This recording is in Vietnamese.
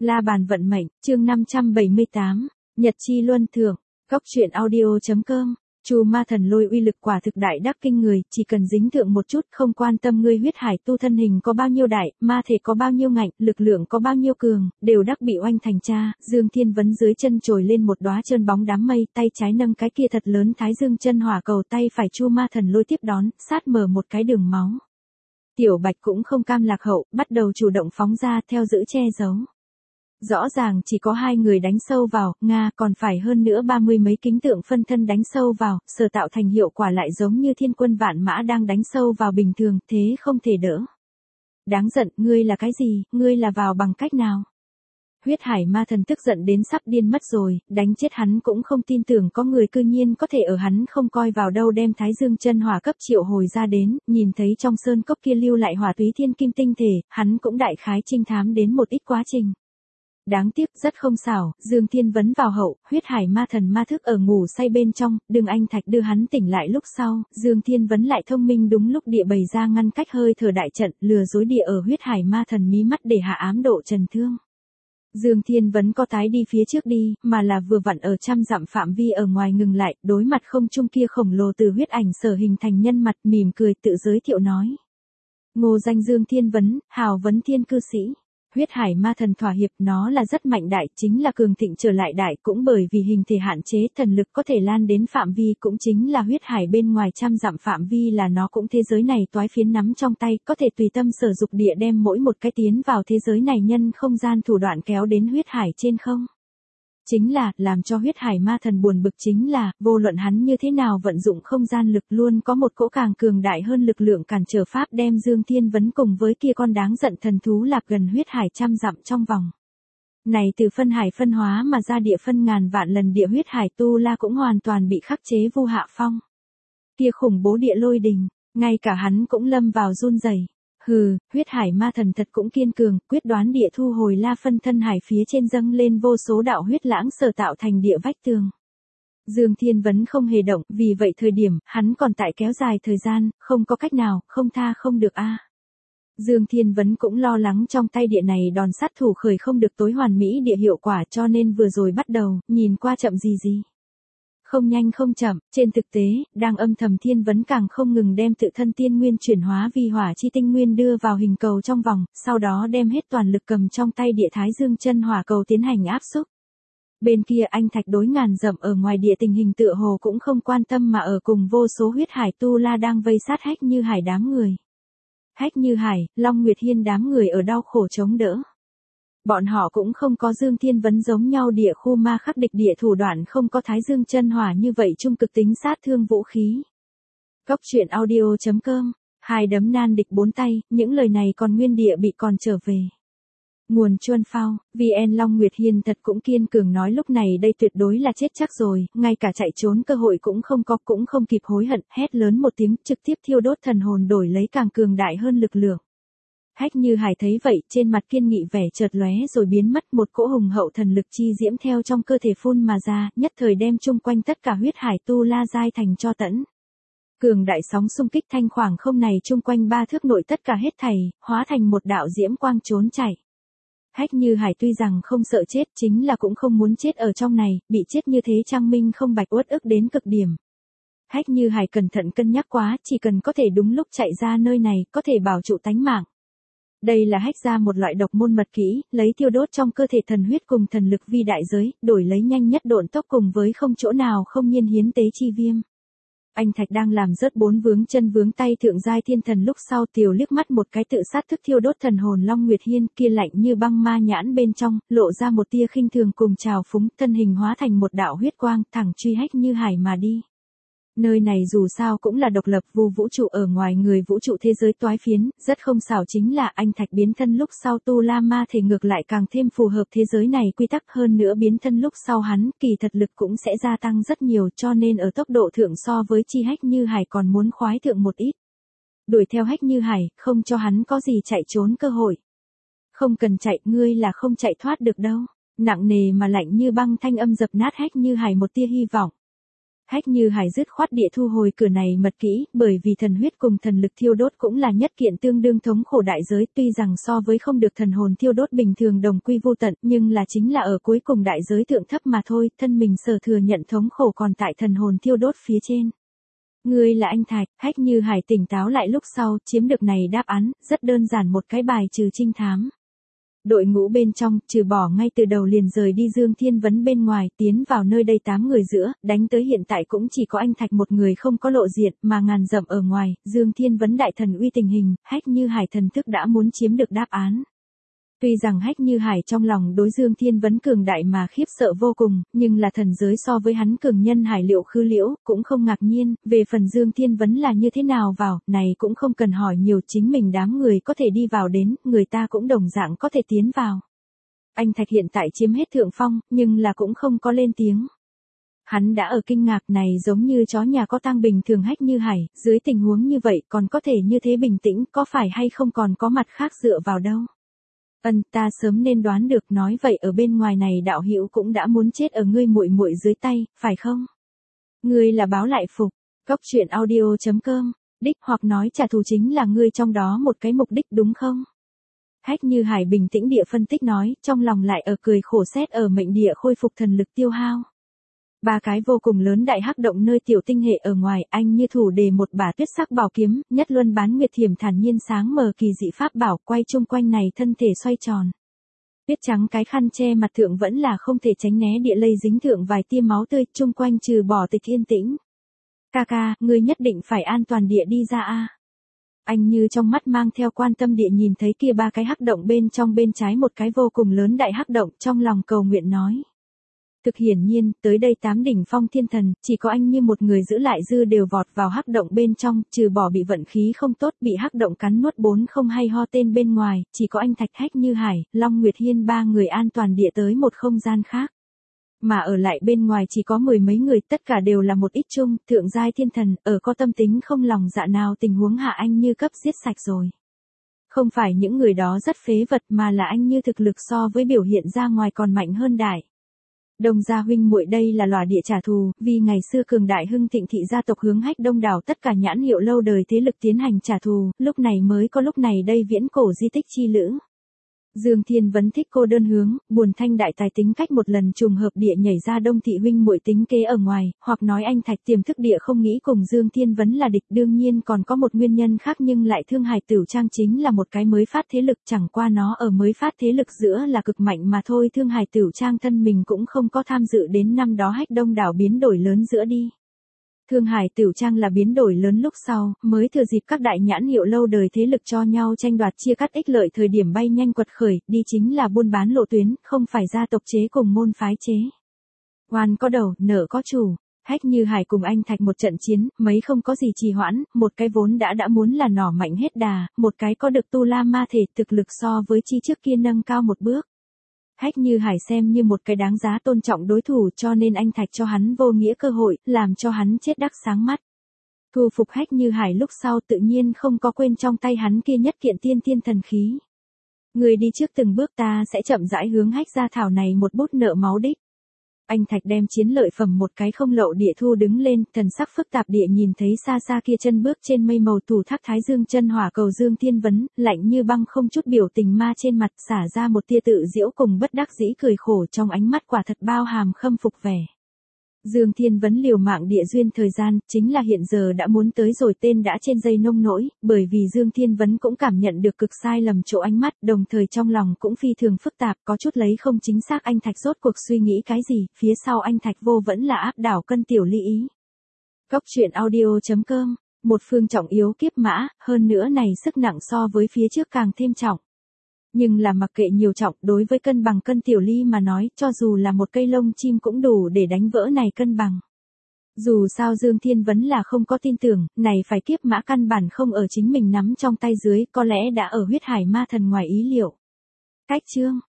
La bàn vận mệnh, chương 578, Nhật chi luân thường, Cóc truyện audio.com. Chu ma thần lôi uy lực quả thực đại đắc kinh người, chỉ cần dính thượng một chút, không quan tâm ngươi huyết hải tu thân hình có bao nhiêu đại, ma thể có bao nhiêu ngạnh, lực lượng có bao nhiêu cường, đều đắc bị oanh thành cha. Dương Thiên Vấn dưới chân trồi lên một đóa trơn bóng đám mây, tay trái nâng cái kia thật lớn thái dương chân hỏa cầu, tay phải Chu ma thần lôi tiếp đón, sát mở một cái đường máu. Tiểu Bạch cũng không cam lạc hậu, bắt đầu chủ động phóng ra, theo giữ che giấu. Rõ ràng chỉ có hai người đánh sâu vào, Nga còn phải hơn nữa 30 mấy kính tượng phân thân đánh sâu vào, sở tạo thành hiệu quả lại giống như thiên quân vạn mã đang đánh sâu vào bình thường, thế không thể đỡ. Đáng giận, ngươi là cái gì, ngươi là vào bằng cách nào? Huyết hải ma thần tức giận đến sắp điên mất rồi, đánh chết hắn cũng không tin tưởng có người cư nhiên có thể ở hắn không coi vào đâu đem thái dương chân hỏa cấp triệu hồi ra đến, nhìn thấy trong sơn cốc kia lưu lại hỏa túy thiên kim tinh thể, hắn cũng đại khái trinh thám đến một ít quá trình. Đáng tiếc rất không xảo, Dương Thiên Vấn vào hậu, huyết hải ma thần ma thức ở ngủ say bên trong, Đường Anh Thạch đưa hắn tỉnh lại lúc sau, Dương Thiên Vấn lại thông minh đúng lúc địa bày ra ngăn cách hơi thở đại trận, lừa dối địa ở huyết hải ma thần mí mắt để hạ ám độ trần thương. Dương Thiên Vấn có tái đi phía trước đi, mà là vừa vặn ở trăm dặm phạm vi ở ngoài ngừng lại, đối mặt không trung kia khổng lồ từ huyết ảnh sở hình thành nhân mặt, mỉm cười tự giới thiệu nói. Ngô danh Dương Thiên Vấn, hào vấn thiên cư sĩ. Huyết hải ma thần thỏa hiệp, nó là rất mạnh đại, chính là cường thịnh trở lại đại, cũng bởi vì hình thể hạn chế, thần lực có thể lan đến phạm vi, cũng chính là huyết hải bên ngoài trăm dặm phạm vi là nó cũng thế giới này toái phiến nắm trong tay, có thể tùy tâm sở dục địa đem mỗi một cái tiến vào thế giới này nhân không gian thủ đoạn kéo đến huyết hải trên không. Chính là, làm cho huyết hải ma thần buồn bực chính là, vô luận hắn như thế nào vận dụng không gian lực luôn có một cỗ càng cường đại hơn lực lượng cản trở pháp đem Dương Thiên Vấn cùng với kia con đáng giận thần thú lạc gần huyết hải trăm dặm trong vòng. Này từ phân hải phân hóa mà ra địa phân ngàn vạn lần địa huyết hải tu la cũng hoàn toàn bị khắc chế vu hạ phong. Kia khủng bố địa lôi đình, ngay cả hắn cũng lâm vào run rẩy. Hừ, huyết hải ma thần thật cũng kiên cường, quyết đoán địa thu hồi la phân thân hải phía trên dâng lên vô số đạo huyết lãng sở tạo thành địa vách tường. Dương Thiên Vấn không hề động, vì vậy thời điểm, hắn còn tại kéo dài thời gian, không có cách nào, không tha không được a. Dương Thiên Vấn cũng lo lắng trong tay địa này đòn sát thủ khởi không được tối hoàn mỹ địa hiệu quả cho nên vừa rồi bắt đầu, nhìn qua chậm gì. Không nhanh không chậm, trên thực tế, đang âm thầm Thiên Vấn càng không ngừng đem tự thân tiên nguyên chuyển hóa vi hỏa chi tinh nguyên đưa vào hình cầu trong vòng, sau đó đem hết toàn lực cầm trong tay địa thái dương chân hỏa cầu tiến hành áp xúc. Bên kia anh Thạch đối ngàn dặm ở ngoài địa tình hình tựa hồ cũng không quan tâm mà ở cùng vô số huyết hải tu la đang vây sát Hách Như Hải đám người. Hách Như Hải, Long Nguyệt Hiên đám người ở đau khổ chống đỡ. Bọn họ cũng không có Dương Thiên Vấn giống nhau địa khu ma khắc địch địa thủ đoạn không có thái dương chân hỏa như vậy trung cực tính sát thương vũ khí. Cóc truyện audio.com, hai đấm nan địch bốn tay, những lời này còn nguyên địa bị còn trở về. Nguồn Chuân Phao, VN Long Nguyệt Hiên thật cũng kiên cường nói lúc này đây tuyệt đối là chết chắc rồi, ngay cả chạy trốn cơ hội cũng không có, cũng không kịp hối hận, hét lớn một tiếng trực tiếp thiêu đốt thần hồn đổi lấy càng cường đại hơn lực lượng. Hách Như Hải thấy vậy, trên mặt kiên nghị vẻ chợt lóe rồi biến mất, một cỗ hùng hậu thần lực chi diễm theo trong cơ thể phun mà ra, nhất thời đem chung quanh tất cả huyết hải tu la giai thành cho tẫn. Cường đại sóng xung kích thanh khoảng không này chung quanh 3 thước nội tất cả hết thảy, hóa thành một đạo diễm quang trốn chạy. Hách Như Hải tuy rằng không sợ chết, chính là cũng không muốn chết ở trong này, bị chết như thế Trang Minh không bạch uất ức đến cực điểm. Hách Như Hải cẩn thận cân nhắc quá, chỉ cần có thể đúng lúc chạy ra nơi này, có thể bảo trụ tánh mạng. Đây là hách ra một loại độc môn mật kỹ, lấy thiêu đốt trong cơ thể thần huyết cùng thần lực vi đại giới, đổi lấy nhanh nhất độn tốc cùng với không chỗ nào không nhiên hiến tế chi viêm. Anh Thạch đang làm rớt 4 vướng chân vướng tay thượng giai thiên thần lúc sau tiểu liếc mắt một cái tự sát thức thiêu đốt thần hồn Long Nguyệt Hiên kia lạnh như băng ma nhãn bên trong, lộ ra một tia khinh thường cùng trào phúng, thân hình hóa thành một đạo huyết quang thẳng truy Hách Như Hải mà đi. Nơi này dù sao cũng là độc lập vu vũ trụ ở ngoài người vũ trụ thế giới toái phiến, rất không xảo chính là anh Thạch biến thân lúc sau tu la ma thể ngược lại càng thêm phù hợp thế giới này quy tắc hơn nữa biến thân lúc sau hắn kỳ thật lực cũng sẽ gia tăng rất nhiều cho nên ở tốc độ thượng so với chi Hách Như Hải còn muốn khoái thượng một ít. Đuổi theo Hách Như Hải, không cho hắn có gì chạy trốn cơ hội. Không cần chạy, ngươi là không chạy thoát được đâu. Nặng nề mà lạnh như băng thanh âm dập nát Hách Như Hải một tia hy vọng. Hách Như Hải dứt khoát địa thu hồi cửa này mật kỹ, bởi vì thần huyết cùng thần lực thiêu đốt cũng là nhất kiện tương đương thống khổ đại giới, tuy rằng so với không được thần hồn thiêu đốt bình thường đồng quy vô tận, nhưng là chính là ở cuối cùng đại giới thượng thấp mà thôi, thân mình sở thừa nhận thống khổ còn tại thần hồn thiêu đốt phía trên. Ngươi là anh Thạch. Hách Như Hải tỉnh táo lại lúc sau, chiếm được này đáp án, rất đơn giản một cái bài trừ trinh thám. Đội ngũ bên trong, trừ bỏ ngay từ đầu liền rời đi Dương Thiên Vấn bên ngoài, tiến vào nơi đây 8 người giữa, đánh tới hiện tại cũng chỉ có anh Thạch một người không có lộ diện, mà ngàn dặm ở ngoài, Dương Thiên Vấn đại thần uy tình hình, Hách Như Hải thần thức đã muốn chiếm được đáp án. Tuy rằng Hách Như Hải trong lòng đối Dương Thiên Vấn cường đại mà khiếp sợ vô cùng, nhưng là thần giới so với hắn cường nhân Hải Liệu Khư Liễu, cũng không ngạc nhiên, về phần Dương Thiên Vấn là như thế nào vào, này cũng không cần hỏi nhiều, chính mình đám người có thể đi vào đến, người ta cũng đồng dạng có thể tiến vào. Anh Thạch hiện tại chiếm hết thượng phong, nhưng là cũng không có lên tiếng. Hắn đã ở kinh ngạc này giống như chó nhà có tang bình thường. Hách Như Hải, dưới tình huống như vậy còn có thể như thế bình tĩnh, có phải hay không còn có mặt khác dựa vào đâu. Ta sớm nên đoán được, nói vậy ở bên ngoài này đạo hữu cũng đã muốn chết ở ngươi muội muội dưới tay, phải không? Ngươi là báo lại phục. Góc truyện audio.com, đích hoặc nói trả thù chính là ngươi trong đó một cái mục đích đúng không? Hách Như Hải bình tĩnh địa phân tích nói, trong lòng lại ở cười khổ xét ở mệnh địa khôi phục thần lực tiêu hao. 3 cái vô cùng lớn đại hắc động nơi tiểu tinh hệ ở ngoài, anh như thủ đề một bả tuyết sắc bảo kiếm, nhất luân bán nguyệt thiểm thản nhiên sáng mờ kỳ dị pháp bảo, quay chung quanh này thân thể xoay tròn. Tuyết trắng cái khăn che mặt thượng vẫn là không thể tránh né địa lây dính thượng vài tia máu tươi, chung quanh trừ bỏ tịch yên tĩnh. Ca, ngươi nhất định phải an toàn địa đi ra a. Anh như trong mắt mang theo quan tâm địa nhìn thấy kia 3 cái hắc động bên trong, bên trái một cái vô cùng lớn đại hắc động, trong lòng cầu nguyện nói. Thực hiển nhiên, tới đây 8 đỉnh phong thiên thần, chỉ có anh như một người giữ lại dư đều vọt vào hắc động bên trong, trừ bỏ bị vận khí không tốt bị hắc động cắn nuốt 4 không hay ho tên bên ngoài, chỉ có anh Thạch, Hách Như Hải, Long Nguyệt Hiên 3 người an toàn địa tới một không gian khác. Mà ở lại bên ngoài chỉ có 10 mấy người, tất cả đều là một ít chung, thượng giai thiên thần, ở có tâm tính không lòng dạ nào tình huống hạ anh như cấp giết sạch rồi. Không phải những người đó rất phế vật mà là anh như thực lực so với biểu hiện ra ngoài còn mạnh hơn đại. Đông gia huynh muội đây là lòa địa trả thù, vì ngày xưa cường đại hưng thịnh thị gia tộc hướng Hách Đông đảo tất cả nhãn hiệu lâu đời thế lực tiến hành trả thù, lúc này mới có lúc này đây viễn cổ di tích chi lữ. Dương Thiên Vấn thích cô đơn hướng, buồn thanh đại tài tính cách một lần trùng hợp địa nhảy ra Đông thị huynh muội tính kế ở ngoài, hoặc nói anh Thạch tiềm thức địa không nghĩ cùng Dương Thiên Vấn là địch, đương nhiên còn có một nguyên nhân khác, nhưng lại Thương Hải Tửu Trang chính là một cái mới phát thế lực, chẳng qua nó ở mới phát thế lực giữa là cực mạnh mà thôi. Thương Hải Tửu Trang thân mình cũng không có tham dự đến năm đó Hách Đông đảo biến đổi lớn giữa đi. Thương Hải Tửu Trang là biến đổi lớn lúc sau, mới thừa dịp các đại nhãn hiệu lâu đời thế lực cho nhau tranh đoạt chia cắt ích lợi thời điểm bay nhanh quật khởi, đi chính là buôn bán lộ tuyến, không phải gia tộc chế cùng môn phái chế. Oan có đầu, nợ có chủ. Hách Như Hải cùng anh Thạch một trận chiến, mấy không có gì trì hoãn, một cái vốn đã muốn là nỏ mạnh hết đà, một cái có được tu la ma thể, thực lực so với chi trước kia nâng cao một bước. Hách Như Hải xem như một cái đáng giá tôn trọng đối thủ, cho nên anh Thạch cho hắn vô nghĩa cơ hội, làm cho hắn chết đắc sáng mắt. Thu phục Hách Như Hải lúc sau tự nhiên không có quên trong tay hắn kia nhất kiện tiên thiên thần khí. Người đi trước từng bước, ta sẽ chậm rãi hướng Hách gia thảo này một bút nợ máu đích. Anh Thạch đem chiến lợi phẩm một cái không lậu địa thu đứng lên, thần sắc phức tạp địa nhìn thấy xa xa kia chân bước trên mây màu thủ thác thái dương chân hỏa cầu Dương Thiên Vấn, lạnh như băng không chút biểu tình ma trên mặt, xả ra một tia tự giễu cùng bất đắc dĩ cười khổ, trong ánh mắt quả thật bao hàm khâm phục vẻ. Dương Thiên Vấn liều mạng địa duyên thời gian, chính là hiện giờ đã muốn tới rồi, tên đã trên dây nông nỗi, bởi vì Dương Thiên Vấn cũng cảm nhận được cực sai lầm chỗ ánh mắt, đồng thời trong lòng cũng phi thường phức tạp, có chút lấy không chính xác anh Thạch rốt cuộc suy nghĩ cái gì, phía sau anh Thạch vô vẫn là áp đảo cân tiểu ly ý. Góc truyện audio.com, một phương trọng yếu kiếp mã, hơn nữa này sức nặng so với phía trước càng thêm trọng. Nhưng là mặc kệ nhiều trọng, đối với cân bằng cân tiểu ly mà nói, cho dù là một cây lông chim cũng đủ để đánh vỡ này cân bằng. Dù sao Dương Thiên Vấn là không có tin tưởng, này phải kiếp mã căn bản không ở chính mình nắm trong tay dưới, có lẽ đã ở huyết hải ma thần ngoài ý liệu. Cách chương